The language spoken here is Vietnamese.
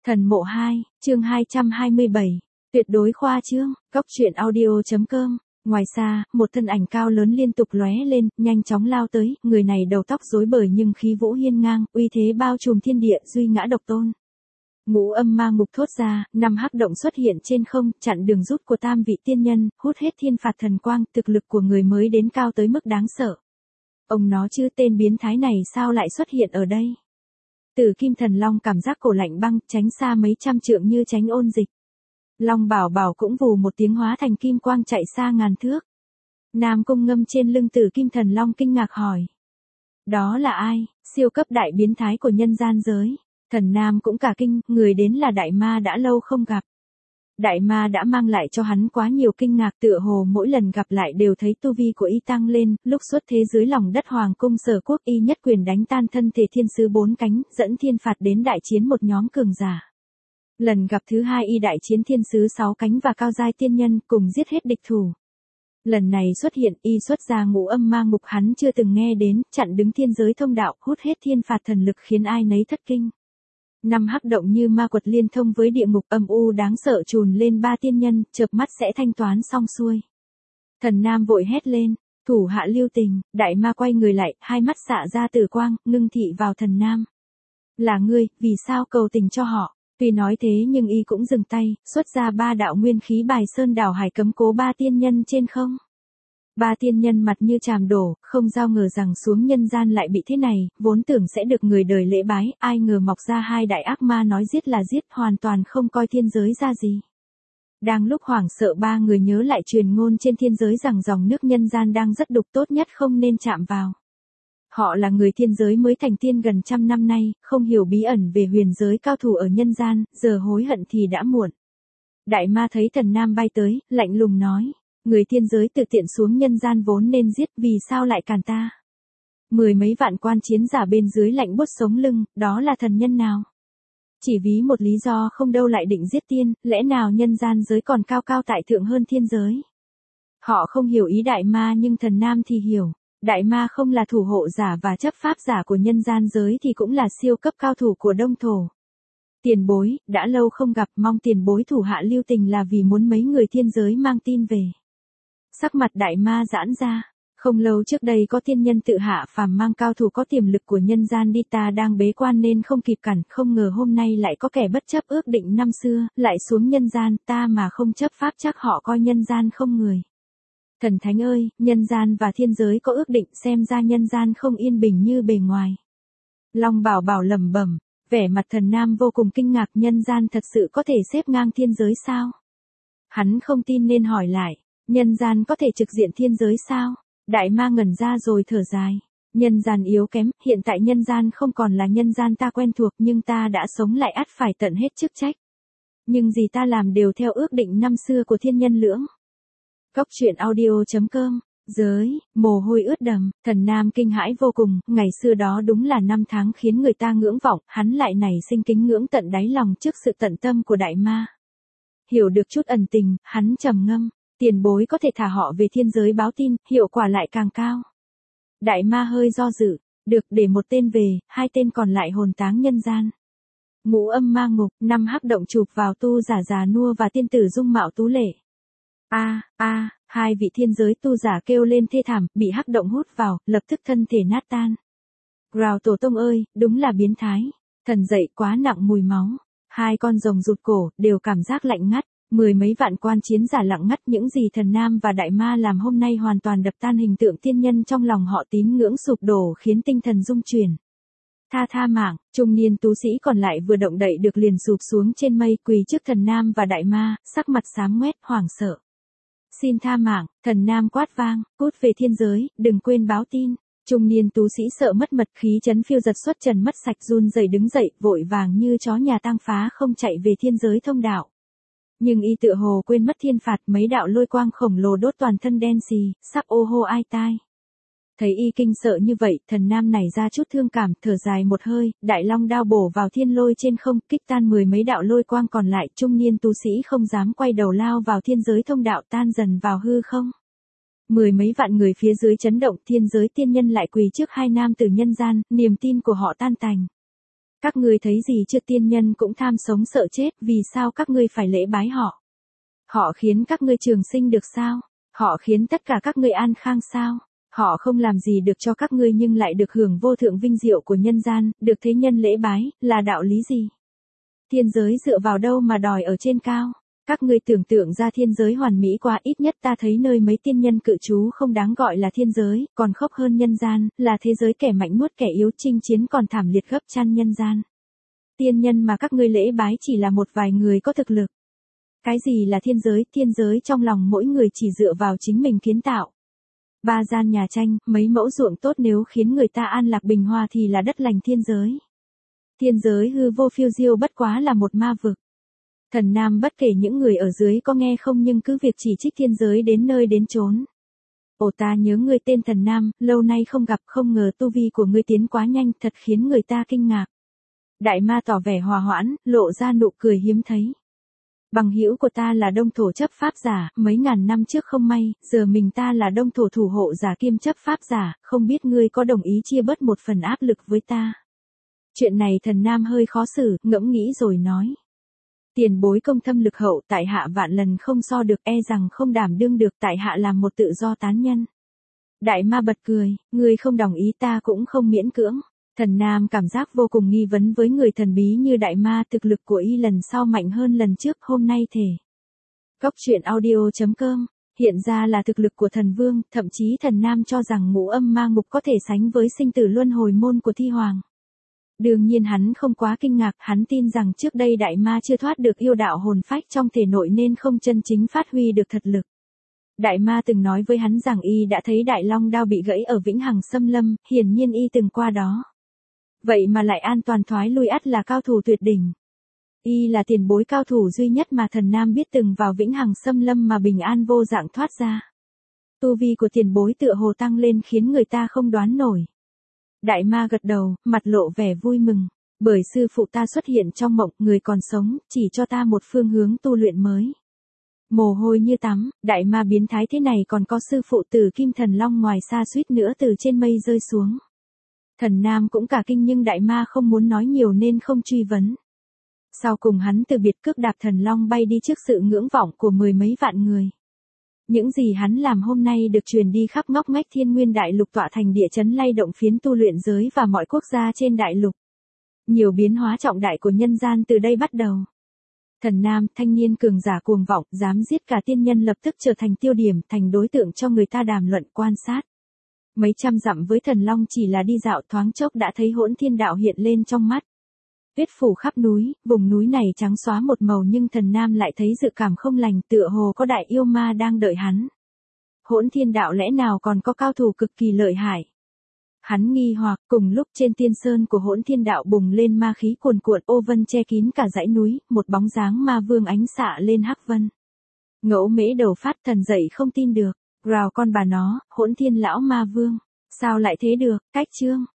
Thần mộ 2, chương 227, tuyệt đối khoa trương, góc truyện audio.com. Ngoài xa, một thân ảnh cao lớn liên tục lóe lên, nhanh chóng lao tới, người này đầu tóc rối bời nhưng khí vũ hiên ngang, uy thế bao trùm thiên địa, duy ngã độc tôn. Ngũ âm ma ngục thốt ra, 5 hắc động xuất hiện trên không, chặn đường rút của tam vị tiên nhân, hút hết thiên phạt thần quang, thực lực của người mới đến cao tới mức đáng sợ. Ông nó chứ, tên biến thái này sao lại xuất hiện ở đây? Tử Kim Thần Long cảm giác cổ lạnh băng, tránh xa mấy trăm trượng như tránh ôn dịch. Long Bảo Bảo cũng vù một tiếng hóa thành kim quang chạy xa ngàn thước. Nam Cung Ngâm trên lưng Tử Kim Thần Long kinh ngạc hỏi. Đó là ai? Siêu cấp đại biến thái của nhân gian giới. Thần Nam cũng cả kinh, người đến là đại ma đã lâu không gặp. Đại ma đã mang lại cho hắn quá nhiều kinh ngạc, tựa hồ mỗi lần gặp lại đều thấy tu vi của y tăng lên, lúc xuất thế dưới lòng đất hoàng cung Sở Quốc y nhất quyền đánh tan thân thể thiên sứ 4 cánh, dẫn thiên phạt đến đại chiến một nhóm cường giả. Lần gặp thứ hai y đại chiến thiên sứ 6 cánh và cao giai tiên nhân, cùng giết hết địch thủ. Lần này xuất hiện y xuất ra ngũ âm ma ngục hắn chưa từng nghe đến, chặn đứng thiên giới thông đạo, hút hết thiên phạt thần lực khiến ai nấy thất kinh. 5 hắc động như ma quật liên thông với địa ngục âm u đáng sợ trùn lên 3 tiên nhân, chợp mắt sẽ thanh toán xong xuôi. Thần Nam vội hét lên, thủ hạ lưu tình, đại ma quay người lại, hai mắt xạ ra tử quang, ngưng thị vào Thần Nam. Là ngươi, vì sao cầu tình cho họ? Tuy nói thế nhưng y cũng dừng tay, xuất ra 3 đạo nguyên khí bài sơn đảo hải cấm cố 3 tiên nhân trên không. 3 tiên nhân mặt như chàm đổ, không giao ngờ rằng xuống nhân gian lại bị thế này, vốn tưởng sẽ được người đời lễ bái, ai ngờ mọc ra 2 đại ác ma nói giết là giết, hoàn toàn không coi thiên giới ra gì. Đang lúc hoảng sợ 3 người nhớ lại truyền ngôn trên thiên giới rằng dòng nước nhân gian đang rất đục, tốt nhất không nên chạm vào. Họ là người thiên giới mới thành tiên gần trăm năm nay, không hiểu bí ẩn về huyền giới cao thủ ở nhân gian, giờ hối hận thì đã muộn. Đại ma thấy Thần Nam bay tới, lạnh lùng nói. Người thiên giới tự tiện xuống nhân gian vốn nên giết, vì sao lại cản ta? 10 mấy vạn quan chiến giả bên dưới lạnh buốt sống lưng, đó là thần nhân nào? Chỉ ví một lý do không đâu lại định giết tiên, lẽ nào nhân gian giới còn cao cao tại thượng hơn thiên giới? Họ không hiểu ý đại ma nhưng Thần Nam thì hiểu. Đại ma không là thủ hộ giả và chấp pháp giả của nhân gian giới thì cũng là siêu cấp cao thủ của Đông Thổ. Tiền bối, đã lâu không gặp, mong tiền bối thủ hạ lưu tình là vì muốn mấy người thiên giới mang tin về. Sắc mặt đại ma giãn ra. Không lâu trước đây có thiên nhân tự hạ phàm mang cao thủ có tiềm lực của nhân gian đi, ta đang bế quan nên không kịp cản, không ngờ hôm nay lại có kẻ bất chấp ước định năm xưa, lại xuống nhân gian, ta mà không chấp pháp chắc họ coi nhân gian không người. Thần thánh ơi, nhân gian và thiên giới có ước định, xem ra nhân gian không yên bình như bề ngoài. Long Bảo Bảo lẩm bẩm, vẻ mặt Thần Nam vô cùng kinh ngạc, nhân gian thật sự có thể xếp ngang thiên giới sao? Hắn không tin nên hỏi lại. Nhân gian có thể trực diện thiên giới sao? Đại ma ngẩn ra rồi thở dài. Nhân gian yếu kém, hiện tại nhân gian không còn là nhân gian ta quen thuộc nhưng ta đã sống lại ắt phải tận hết chức trách. Nhưng gì ta làm đều theo ước định năm xưa của thiên nhân lưỡng. Góc truyện audio.com. Giới, mồ hôi ướt đầm, Thần Nam kinh hãi vô cùng, ngày xưa đó đúng là năm tháng khiến người ta ngưỡng vọng, hắn lại nảy sinh kính ngưỡng tận đáy lòng trước sự tận tâm của đại ma. Hiểu được chút ẩn tình, hắn trầm ngâm. Tiền bối có thể thả họ về thiên giới báo tin, hiệu quả lại càng cao. Đại ma hơi do dự, được để một tên về, 2 tên còn lại hồn táng nhân gian. Ngũ âm ma ngục, 5 hắc động chụp vào tu giả già nua và tiên tử dung mạo tú lệ. A, 2 vị thiên giới tu giả kêu lên thê thảm, bị hắc động hút vào, lập tức thân thể nát tan. Rào tổ tông ơi, đúng là biến thái. Thần dậy quá nặng mùi máu. 2 con rồng rụt cổ, đều cảm giác lạnh ngắt. 10 mấy vạn quan chiến giả lặng ngắt, những gì Thần Nam và đại ma làm hôm nay hoàn toàn đập tan hình tượng tiên nhân trong lòng họ, tín ngưỡng sụp đổ khiến tinh thần rung chuyển. Tha mạng, trung niên tú sĩ còn lại vừa động đậy được liền sụp xuống trên mây, quỳ trước Thần Nam và đại ma, sắc mặt xám ngoét, hoảng sợ. Xin tha mạng, Thần Nam quát vang, cút về thiên giới, đừng quên báo tin. Trung niên tú sĩ sợ mất mật, khí chấn phiêu giật xuất trần mất sạch, run rẩy đứng dậy, vội vàng như chó nhà tang phá không chạy về thiên giới thông đạo. Nhưng y tựa hồ quên mất thiên phạt, mấy đạo lôi quang khổng lồ đốt toàn thân đen xì, sắp ô hô ai tai. Thấy y kinh sợ như vậy, Thần Nam nảy ra chút thương cảm, thở dài một hơi, đại long đao bổ vào thiên lôi trên không, kích tan 10 mấy đạo lôi quang còn lại, trung niên tu sĩ không dám quay đầu lao vào thiên giới thông đạo, tan dần vào hư không. 10 mấy vạn người phía dưới chấn động, thiên giới tiên nhân lại quỳ trước 2 nam tử nhân gian, niềm tin của họ tan tành. Các ngươi thấy gì chưa, tiên nhân cũng tham sống sợ chết, vì sao các ngươi phải lễ bái họ? Họ khiến các ngươi trường sinh được sao? Họ khiến tất cả các ngươi an khang sao? Họ không làm gì được cho các ngươi nhưng lại được hưởng vô thượng vinh diệu của nhân gian, được thế nhân lễ bái, là đạo lý gì? Thiên giới dựa vào đâu mà đòi ở trên cao? Các ngươi tưởng tượng ra thiên giới hoàn mỹ quá, ít nhất ta thấy nơi mấy tiên nhân cự trú không đáng gọi là thiên giới, còn khốc hơn nhân gian, là thế giới kẻ mạnh nuốt kẻ yếu, chinh chiến còn thảm liệt gấp trăm nhân gian. Tiên nhân mà các ngươi lễ bái chỉ là một vài người có thực lực. Cái gì là thiên giới trong lòng mỗi người chỉ dựa vào chính mình kiến tạo. 3 gian nhà tranh, mấy mẫu ruộng tốt nếu khiến người ta an lạc bình hòa thì là đất lành thiên giới. Thiên giới hư vô phiêu diêu bất quá là một ma vực. Thần Nam bất kể những người ở dưới có nghe không nhưng cứ việc chỉ trích thiên giới đến nơi đến chốn. Ồ, ta nhớ ngươi tên Thần Nam, lâu nay không gặp, không ngờ tu vi của ngươi tiến quá nhanh, thật khiến người ta kinh ngạc. Đại ma tỏ vẻ hòa hoãn, lộ ra nụ cười hiếm thấy. Bằng hữu của ta là đông thổ chấp pháp giả, mấy ngàn năm trước không may, giờ mình ta là đông thổ thủ hộ giả kiêm chấp pháp giả, không biết ngươi có đồng ý chia bớt một phần áp lực với ta. Chuyện này Thần Nam hơi khó xử, ngẫm nghĩ rồi nói. Tiền bối công thâm lực hậu, tại hạ vạn lần không so được, e rằng không đảm đương được, tại hạ làm một tự do tán nhân. Đại ma bật cười, ngươi không đồng ý ta cũng không miễn cưỡng. Thần Nam cảm giác vô cùng nghi vấn với người thần bí như đại ma, thực lực của y lần sau mạnh hơn lần trước, hôm nay thể. Cốc truyện audio.com, hiện ra là thực lực của thần vương, thậm chí Thần Nam cho rằng ngũ âm ma ngục có thể sánh với sinh tử luân hồi môn của thi hoàng. Đương nhiên hắn không quá kinh ngạc, hắn tin rằng trước đây đại ma chưa thoát được yêu đạo hồn phách trong thể nội nên không chân chính phát huy được thật lực. Đại ma từng nói với hắn rằng y đã thấy đại long đao bị gãy ở Vĩnh Hằng Xâm Lâm, hiển nhiên y từng qua đó. Vậy mà lại an toàn thoái lui, ắt là cao thủ tuyệt đỉnh. Y là tiền bối cao thủ duy nhất mà Thần Nam biết từng vào Vĩnh Hằng Xâm Lâm mà bình an vô dạng thoát ra. Tu vi của tiền bối tựa hồ tăng lên khiến người ta không đoán nổi. Đại ma gật đầu, mặt lộ vẻ vui mừng. Bởi sư phụ ta xuất hiện trong mộng, người còn sống, chỉ cho ta một phương hướng tu luyện mới. Mồ hôi như tắm, đại ma biến thái thế này còn có sư phụ Tử Kim Thần Long ngoài xa suýt nữa từ trên mây rơi xuống. Thần Nam cũng cả kinh nhưng đại ma không muốn nói nhiều nên không truy vấn. Sau cùng hắn từ biệt cước đạp thần long bay đi trước sự ngưỡng vọng của mười mấy vạn người. Những gì hắn làm hôm nay được truyền đi khắp ngóc ngách Thiên Nguyên Đại Lục, tọa thành địa chấn lay động phiến tu luyện giới và mọi quốc gia trên đại lục. Nhiều biến hóa trọng đại của nhân gian từ đây bắt đầu. Thần Nam, thanh niên cường giả cuồng vọng, dám giết cả tiên nhân, lập tức trở thành tiêu điểm, thành đối tượng cho người ta đàm luận quan sát. Mấy trăm dặm với thần long chỉ là đi dạo thoáng chốc đã thấy hỗn thiên đạo hiện lên trong mắt. Tuyết phủ khắp núi, vùng núi này trắng xóa một màu nhưng Thần Nam lại thấy dự cảm không lành, tựa hồ có đại yêu ma đang đợi hắn. Hỗn thiên đạo lẽ nào còn có cao thủ cực kỳ lợi hại? Hắn nghi hoặc, cùng lúc trên tiên sơn của hỗn thiên đạo bùng lên ma khí cuồn cuộn, ô vân che kín cả dãy núi, một bóng dáng ma vương ánh xạ lên hắc vân. Ngẫu Mễ đầu phát thần dậy không tin được, rào con bà nó, hỗn thiên lão ma vương, sao lại thế được, cách chương.